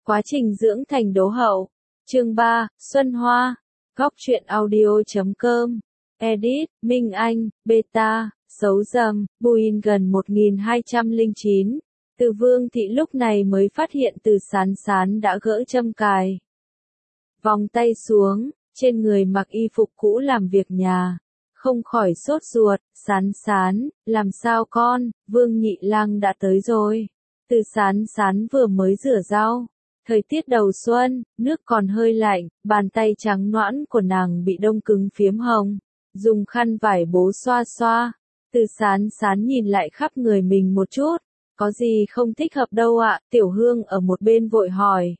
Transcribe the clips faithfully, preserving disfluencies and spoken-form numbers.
Quá trình dưỡng thành đố hậu. Chương ba, Xuân Hoa. Góc truyện audio chấm com. Edit, Minh Anh, Beta, Xấu Dầm, Buin gần một nghìn hai trăm lẻ chín. Từ Vương Thị lúc này mới phát hiện Từ Sán Sán đã gỡ châm cài. Vòng tay xuống, trên người mặc y phục cũ làm việc nhà. Không khỏi sốt ruột, Sán Sán, làm sao con, Vương Nhị Lang đã tới rồi. Từ Sán Sán vừa mới rửa rau. Thời tiết đầu xuân, nước còn hơi lạnh, bàn tay trắng nõn của nàng bị đông cứng phiếm hồng. Dùng khăn vải bố xoa xoa. Từ Sán Sán nhìn lại khắp người mình một chút. Có gì không thích hợp đâu ạ, Tiểu Hương ở một bên vội hỏi.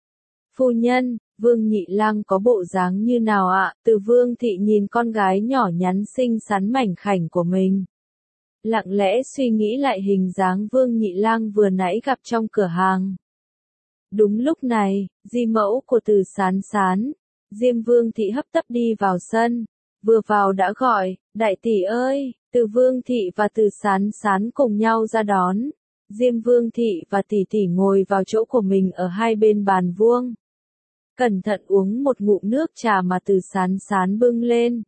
Phu nhân, Vương Nhị Lang có bộ dáng như nào ạ? Từ Vương Thị nhìn con gái nhỏ nhắn xinh xắn mảnh khảnh của mình. Lặng lẽ suy nghĩ lại hình dáng Vương Nhị Lang vừa nãy gặp trong cửa hàng. Đúng lúc này, di mẫu của Từ Sán Sán, Diêm Vương Thị hấp tấp đi vào sân, vừa vào đã gọi, đại tỷ ơi, Từ Vương Thị và Từ Sán Sán cùng nhau ra đón. Diêm Vương Thị và tỷ tỷ ngồi vào chỗ của mình ở hai bên bàn vuông. Cẩn thận uống một ngụm nước trà mà Từ Sán Sán bưng lên.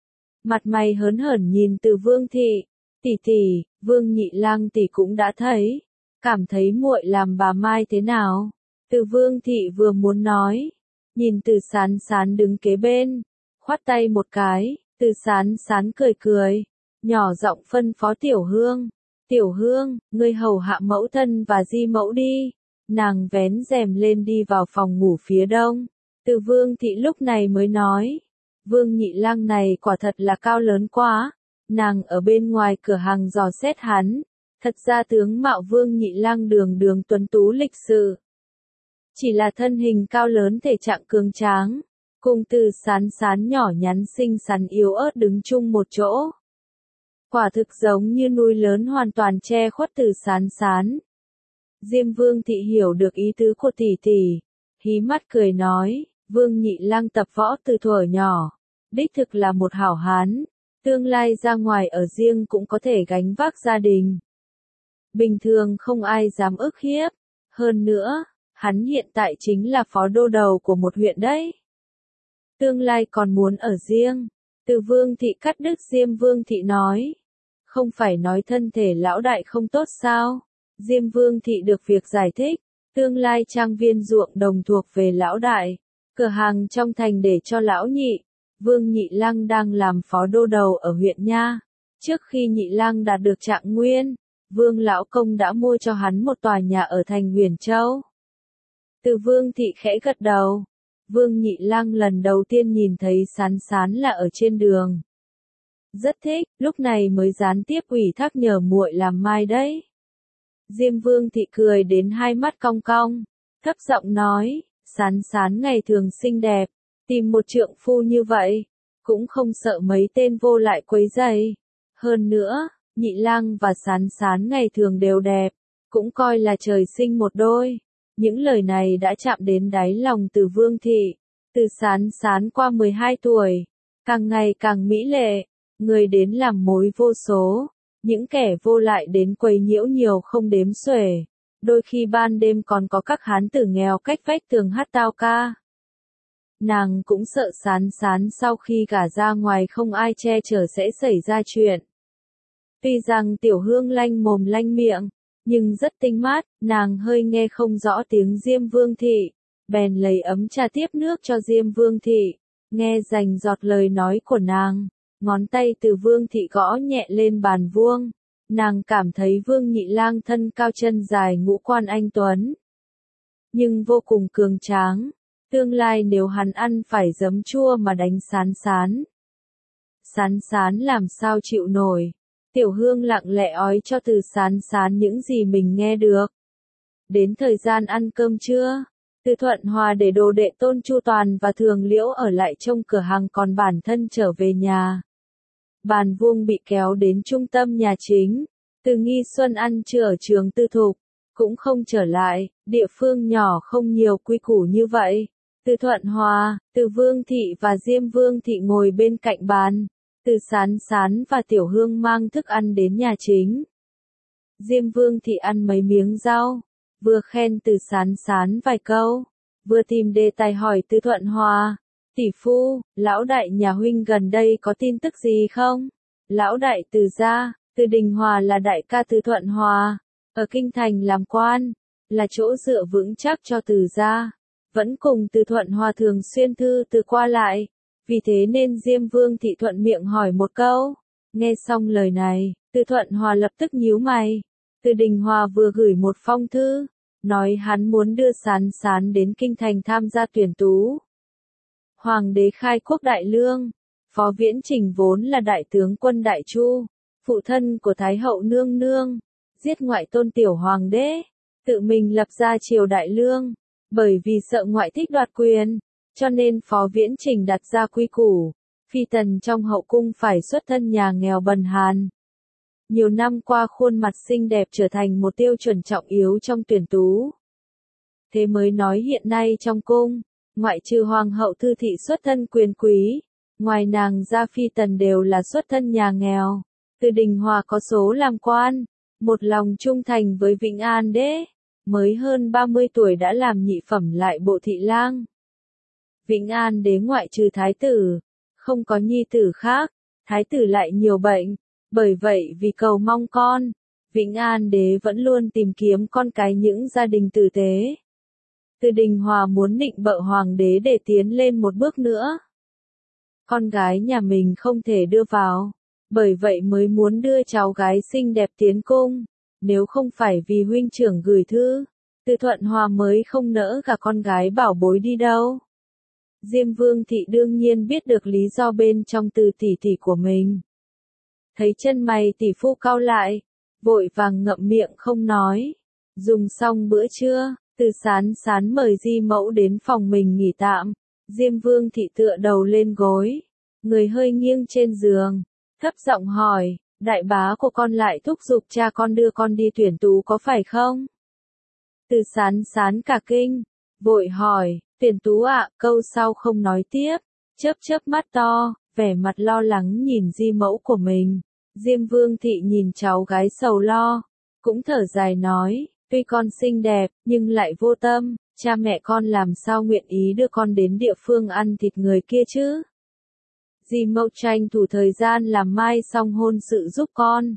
Mặt mày hớn hởn nhìn Từ Vương Thị, tỷ tỷ, Vương Nhị Lang tỷ cũng đã thấy, cảm thấy muội làm bà Mai thế nào? Từ Vương Thị vừa muốn nói, nhìn Từ Sán Sán đứng kế bên, khoát tay một cái, Từ Sán Sán cười cười, nhỏ giọng phân phó Tiểu Hương, Tiểu Hương, ngươi hầu hạ mẫu thân và di mẫu đi. Nàng vén rèm lên đi vào phòng ngủ phía đông. Từ Vương Thị lúc này mới nói, Vương Nhị Lang này quả thật là cao lớn quá. Nàng ở bên ngoài cửa hàng dò xét hắn, thật ra tướng mạo Vương Nhị Lang đường đường tuấn tú lịch sự. Chỉ là thân hình cao lớn thể trạng cường tráng, cùng Từ Sán Sán nhỏ nhắn xinh xắn yếu ớt đứng chung một chỗ. Quả thực giống như núi lớn hoàn toàn che khuất Từ Sán Sán. Diêm Vương Thị hiểu được ý tứ của tỷ tỷ, hí mắt cười nói, Vương Nhị Lang tập võ từ thuở nhỏ, đích thực là một hảo hán, tương lai ra ngoài ở riêng cũng có thể gánh vác gia đình. Bình thường không ai dám ức hiếp, hơn nữa, hắn hiện tại chính là phó đô đầu của một huyện đấy. Tương lai còn muốn ở riêng. Từ Vương Thị cắt đứt Diêm Vương Thị nói, không phải nói thân thể lão đại không tốt sao? Diêm Vương Thị được việc giải thích, tương lai trang viên ruộng đồng thuộc về lão đại, cửa hàng trong thành để cho lão nhị. Vương Nhị Lang đang làm phó đô đầu ở huyện nha. Trước khi Nhị Lang đạt được trạng nguyên, Vương lão công đã mua cho hắn một tòa nhà ở thành Huyền Châu. Từ Vương Thị khẽ gật đầu. Vương Nhị Lang lần đầu tiên nhìn thấy Sán Sán là ở trên đường. Rất thích, lúc này mới gián tiếp ủy thác nhờ muội làm mai đấy. Diêm Vương Thị cười đến hai mắt cong cong, thấp giọng nói, Sán Sán ngày thường xinh đẹp, tìm một trượng phu như vậy, cũng không sợ mấy tên vô lại quấy rầy. Hơn nữa, Nhị Lang và Sán Sán ngày thường đều đẹp, cũng coi là trời sinh một đôi. Những lời này đã chạm đến đáy lòng Từ Vương Thị. Từ Sán Sán qua mười hai tuổi, càng ngày càng mỹ lệ, người đến làm mối vô số. Những kẻ vô lại đến quấy nhiễu nhiều không đếm xuể, đôi khi ban đêm còn có các hán tử nghèo cách vách tường hát tao ca. Nàng cũng sợ Sán Sán sau khi gả ra ngoài không ai che chở sẽ xảy ra chuyện. Tuy rằng Tiểu Hương lanh mồm lanh miệng, nhưng rất tinh mát, nàng hơi nghe không rõ tiếng Diêm Vương Thị, bèn lấy ấm trà tiếp nước cho Diêm Vương Thị, nghe rành giọt lời nói của nàng. Ngón tay Từ Vương Thị gõ nhẹ lên bàn vuông, nàng cảm thấy Vương Nhị Lang thân cao chân dài ngũ quan anh tuấn, nhưng vô cùng cường tráng, tương lai nếu hắn ăn phải giấm chua mà đánh Sán Sán. Sán Sán làm sao chịu nổi. Tiểu Hương lặng lẽ ói cho Từ Sán Sán những gì mình nghe được. Đến thời gian ăn cơm trưa, Từ Thuận Hòa để đồ đệ Tôn Chu Toàn và Thường Liễu ở lại trong cửa hàng, còn bản thân trở về nhà. Bàn vuông bị kéo đến trung tâm nhà chính. Từ Nghi Xuân ăn trưa ở trường tư thục, cũng không trở lại, địa phương nhỏ không nhiều quy củ như vậy. Từ Thuận Hòa, Từ Vương Thị và Diêm Vương Thị ngồi bên cạnh bàn. Từ Sán Sán và Tiểu Hương mang thức ăn đến nhà chính. Diêm Vương Thị ăn mấy miếng rau, vừa khen Từ Sán Sán vài câu, vừa tìm đề tài hỏi Từ Thuận Hòa. Tỷ phu, lão đại nhà huynh gần đây có tin tức gì không? Lão đại Từ gia, Từ Đình Hòa là đại ca Từ Thuận Hòa, ở kinh thành làm quan, là chỗ dựa vững chắc cho Từ gia, vẫn cùng Từ Thuận Hòa thường xuyên thư từ qua lại, vì thế nên Diêm Vương thị thuận miệng hỏi một câu. Nghe xong lời này, Từ Thuận Hòa lập tức nhíu mày. Từ Đình Hòa vừa gửi một phong thư, nói hắn muốn đưa Sán Sán đến kinh thành tham gia tuyển tú. Hoàng đế khai quốc đại lương, Phó Viễn Trình vốn là đại tướng quân Đại Chu, phụ thân của Thái hậu nương nương, giết ngoại tôn tiểu hoàng đế, tự mình lập ra triều đại lương, bởi vì sợ ngoại thích đoạt quyền, cho nên Phó Viễn Trình đặt ra quy củ, phi tần trong hậu cung phải xuất thân nhà nghèo bần hàn. Nhiều năm qua khuôn mặt xinh đẹp trở thành một tiêu chuẩn trọng yếu trong tuyển tú. Thế mới nói hiện nay trong cung, ngoại trừ hoàng hậu Thư thị xuất thân quyền quý, ngoài nàng ra phi tần đều là xuất thân nhà nghèo. Từ Đình Hòa có số làm quan, một lòng trung thành với Vĩnh An đế, mới hơn ba mươi tuổi đã làm nhị phẩm lại bộ thị lang. Vĩnh An đế ngoại trừ thái tử, không có nhi tử khác, thái tử lại nhiều bệnh, bởi vậy vì cầu mong con, Vĩnh An đế vẫn luôn tìm kiếm con cái những gia đình tử tế. Từ Đình Hòa muốn nịnh bợ hoàng đế để tiến lên một bước nữa. Con gái nhà mình không thể đưa vào, bởi vậy mới muốn đưa cháu gái xinh đẹp tiến cung, nếu không phải vì huynh trưởng gửi thư, Từ Thuận Hòa mới không nỡ gả con gái bảo bối đi đâu. Diêm Vương thị đương nhiên biết được lý do bên trong Từ tỷ tỷ của mình. Thấy chân mày tỷ phu cau lại, vội vàng ngậm miệng không nói. Dùng xong bữa trưa, Từ Sán Sán mời Di mẫu đến phòng mình nghỉ tạm. Diêm Vương thị tựa đầu lên gối, người hơi nghiêng trên giường, thấp giọng hỏi, đại bá của con lại thúc giục cha con đưa con đi tuyển tú có phải không? Từ Sán Sán cả kinh, vội hỏi, tuyển tú ạ, câu sau không nói tiếp, chớp chớp mắt to, vẻ mặt lo lắng nhìn Di mẫu của mình. Diêm Vương thị nhìn cháu gái sầu lo, cũng thở dài nói, tuy con xinh đẹp, nhưng lại vô tâm, cha mẹ con làm sao nguyện ý đưa con đến địa phương ăn thịt người kia chứ? Di mẫu tranh thủ thời gian làm mai xong hôn sự giúp con.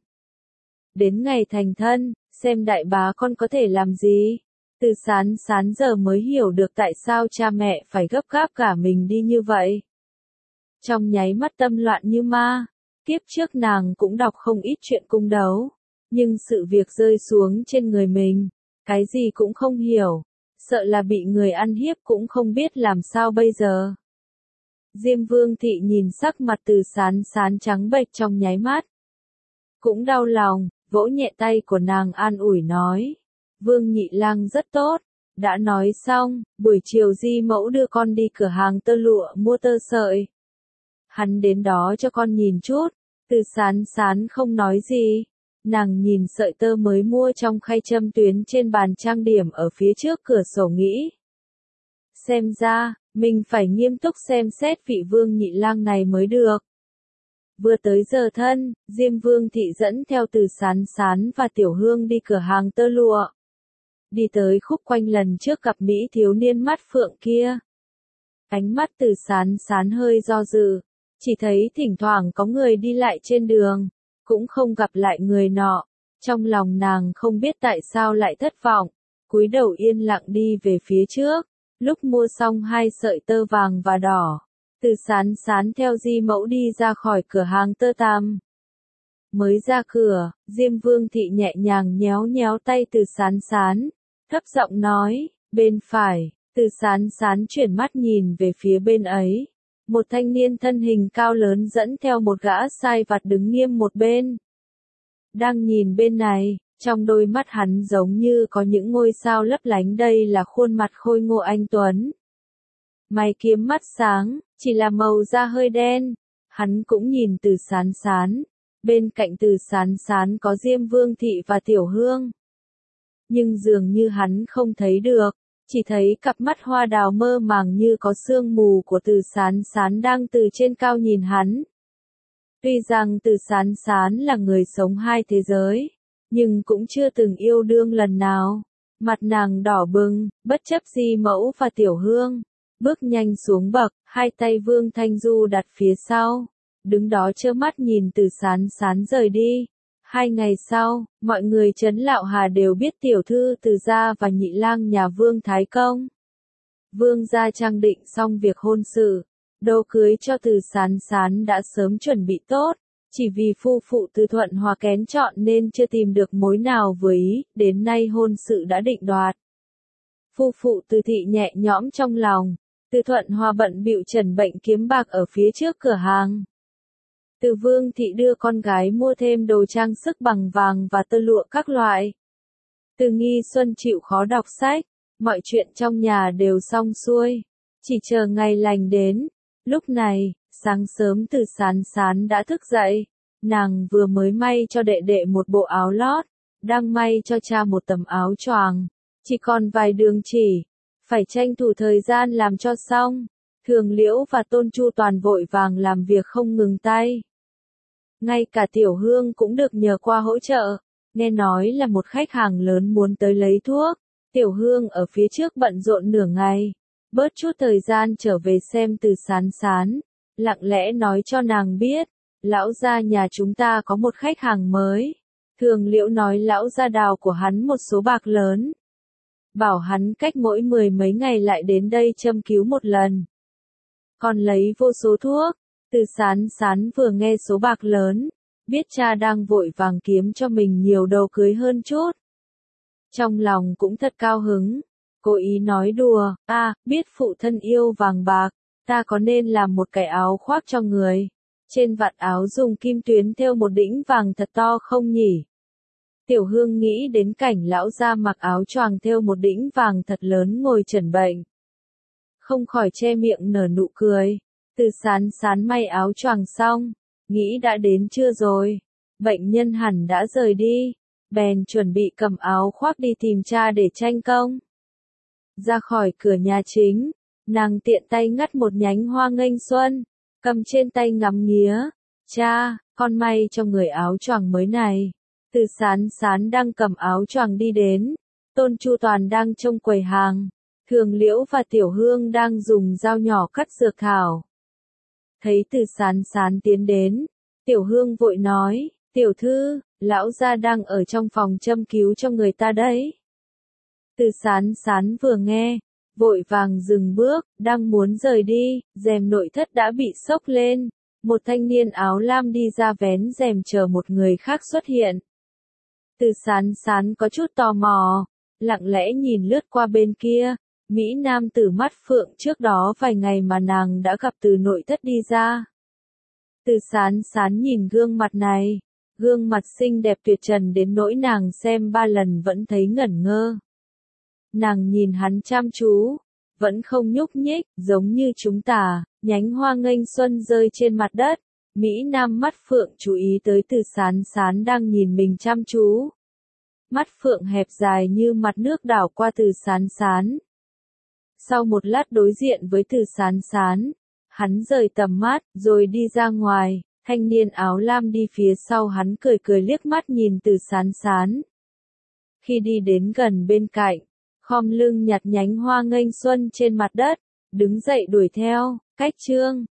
Đến ngày thành thân, xem đại bá con có thể làm gì? Từ Sán Sán giờ mới hiểu được tại sao cha mẹ phải gấp gáp cả mình đi như vậy. Trong nháy mắt tâm loạn như ma, kiếp trước nàng cũng đọc không ít chuyện cung đấu, nhưng sự việc rơi xuống trên người mình, cái gì cũng không hiểu, sợ là bị người ăn hiếp cũng không biết làm sao bây giờ. Diêm Vương thị nhìn sắc mặt Từ Sán Sán trắng bệch trong nháy mắt, cũng đau lòng, vỗ nhẹ tay của nàng an ủi nói, Vương nhị lang rất tốt, đã nói xong, buổi chiều Di mẫu đưa con đi cửa hàng tơ lụa mua tơ sợi. Hắn đến đó cho con nhìn chút. Từ Sán Sán không nói gì, nàng nhìn sợi tơ mới mua trong khay châm tuyến trên bàn trang điểm ở phía trước cửa sổ nghĩ. Xem ra, mình phải nghiêm túc xem xét vị Vương nhị lang này mới được. Vừa tới giờ thân, Diêm Vương thị dẫn theo Từ Sán Sán và Tiểu Hương đi cửa hàng tơ lụa. Đi tới khúc quanh lần trước gặp Mỹ thiếu niên mắt phượng kia. Ánh mắt Từ Sán Sán hơi do dự, chỉ thấy thỉnh thoảng có người đi lại trên đường, cũng không gặp lại người nọ. Trong lòng nàng không biết tại sao lại thất vọng, cúi đầu yên lặng đi về phía trước. Lúc mua xong hai sợi tơ vàng và đỏ, Từ Sán Sán theo Di mẫu đi ra khỏi cửa hàng tơ tằm. Mới ra cửa, Diêm Vương thị nhẹ nhàng nhéo nhéo tay Từ Sán Sán, thấp giọng nói, bên phải. Từ Sán Sán chuyển mắt nhìn về phía bên ấy. Một thanh niên thân hình cao lớn dẫn theo một gã sai vặt đứng nghiêm một bên. Đang nhìn bên này, trong đôi mắt hắn giống như có những ngôi sao lấp lánh, đây là khuôn mặt khôi ngô anh tuấn. Mày kiếm mắt sáng, chỉ là màu da hơi đen. Hắn cũng nhìn Từ Sán Sán. Bên cạnh Từ Sán Sán có Diêm Vương thị và Tiểu Hương. Nhưng dường như hắn không thấy được. Chỉ thấy cặp mắt hoa đào mơ màng như có sương mù của Từ Sán Sán đang từ trên cao nhìn hắn. Tuy rằng Từ Sán Sán là người sống hai thế giới, nhưng cũng chưa từng yêu đương lần nào. Mặt nàng đỏ bừng, bất chấp Di Mẫu và Tiểu Hương. Bước nhanh xuống bậc, hai tay Vương Thanh Du đặt phía sau. Đứng đó trơ mắt nhìn Từ Sán Sán rời đi. Hai ngày sau, mọi người trấn Lạo Hà đều biết tiểu thư Từ gia và nhị lang nhà Vương Thái Công. Vương gia trang định xong việc hôn sự. Đồ cưới cho Từ Sán Sán đã sớm chuẩn bị tốt. Chỉ vì phu phụ Từ Thuận Hòa kén chọn nên chưa tìm được mối nào vừa ý, đến nay hôn sự đã định đoạt. Phu phụ Từ Thị nhẹ nhõm trong lòng. Từ Thuận Hòa bận bịu trần bệnh kiếm bạc ở phía trước cửa hàng. Từ Vương Thị đưa con gái mua thêm đồ trang sức bằng vàng và tơ lụa các loại. Từ Nghi Xuân chịu khó đọc sách, mọi chuyện trong nhà đều xong xuôi, chỉ chờ ngày lành đến. Lúc này, sáng sớm Từ Sán Sán đã thức dậy, nàng vừa mới may cho đệ đệ một bộ áo lót, đang may cho cha một tấm áo choàng, chỉ còn vài đường chỉ, phải tranh thủ thời gian làm cho xong. Thường Liễu và Tôn Chu Toàn vội vàng làm việc không ngừng tay. Ngay cả Tiểu Hương cũng được nhờ qua hỗ trợ, nghe nói là một khách hàng lớn muốn tới lấy thuốc. Tiểu Hương ở phía trước bận rộn nửa ngày, bớt chút thời gian trở về xem Từ Sán Sán, lặng lẽ nói cho nàng biết, lão gia nhà chúng ta có một khách hàng mới. Thường Liễu nói lão gia đào của hắn một số bạc lớn, bảo hắn cách mỗi mười mấy ngày lại đến đây châm cứu một lần, còn lấy vô số thuốc. Từ Sán Sán vừa nghe số bạc lớn, biết cha đang vội vàng kiếm cho mình nhiều đồ cưới hơn chút. Trong lòng cũng thật cao hứng, cố ý nói đùa, a, biết phụ thân yêu vàng bạc, ta có nên làm một cái áo khoác cho người, trên vạt áo dùng kim tuyến thêu một đĩnh vàng thật to không nhỉ? Tiểu Hương nghĩ đến cảnh lão gia mặc áo choàng thêu một đĩnh vàng thật lớn ngồi chẩn bệnh, không khỏi che miệng nở nụ cười. Từ Sán Sán may áo choàng xong, nghĩ đã đến trưa rồi, bệnh nhân hẳn đã rời đi, bèn chuẩn bị cầm áo khoác đi tìm cha để tranh công. Ra khỏi cửa nhà chính, nàng tiện tay ngắt một nhánh hoa nghênh xuân, cầm trên tay ngắm nghía. Cha, con may cho người áo choàng mới này. Từ Sán Sán đang cầm áo choàng đi đến, Tôn Chu Toàn đang trông quầy hàng, Thường Liễu và Tiểu Hương đang dùng dao nhỏ cắt dược thảo. Thấy Từ Sán Sán tiến đến, Tiểu Hương vội nói, tiểu thư, lão gia đang ở trong phòng châm cứu cho người ta đấy. Từ Sán Sán vừa nghe, vội vàng dừng bước, đang muốn rời đi, rèm nội thất đã bị xốc lên, một thanh niên áo lam đi ra vén rèm chờ một người khác xuất hiện. Từ Sán Sán có chút tò mò, lặng lẽ nhìn lướt qua bên kia. Mỹ nam tử mắt phượng trước đó vài ngày mà nàng đã gặp từ nội thất đi ra. Từ Sán Sán nhìn gương mặt này, gương mặt xinh đẹp tuyệt trần đến nỗi nàng xem ba lần vẫn thấy ngẩn ngơ. Nàng nhìn hắn chăm chú, vẫn không nhúc nhích, giống như chúng ta, nhánh hoa nghênh xuân rơi trên mặt đất. Mỹ nam mắt phượng chú ý tới Từ Sán Sán đang nhìn mình chăm chú. Mắt phượng hẹp dài như mặt nước đảo qua Từ Sán Sán. Sau một lát đối diện với Từ Sán Sán, hắn rời tầm mắt, rồi đi ra ngoài, thanh niên áo lam đi phía sau hắn cười cười liếc mắt nhìn Từ Sán Sán. Khi đi đến gần bên cạnh, khom lưng nhặt nhánh hoa nghênh xuân trên mặt đất, đứng dậy đuổi theo, cách chương.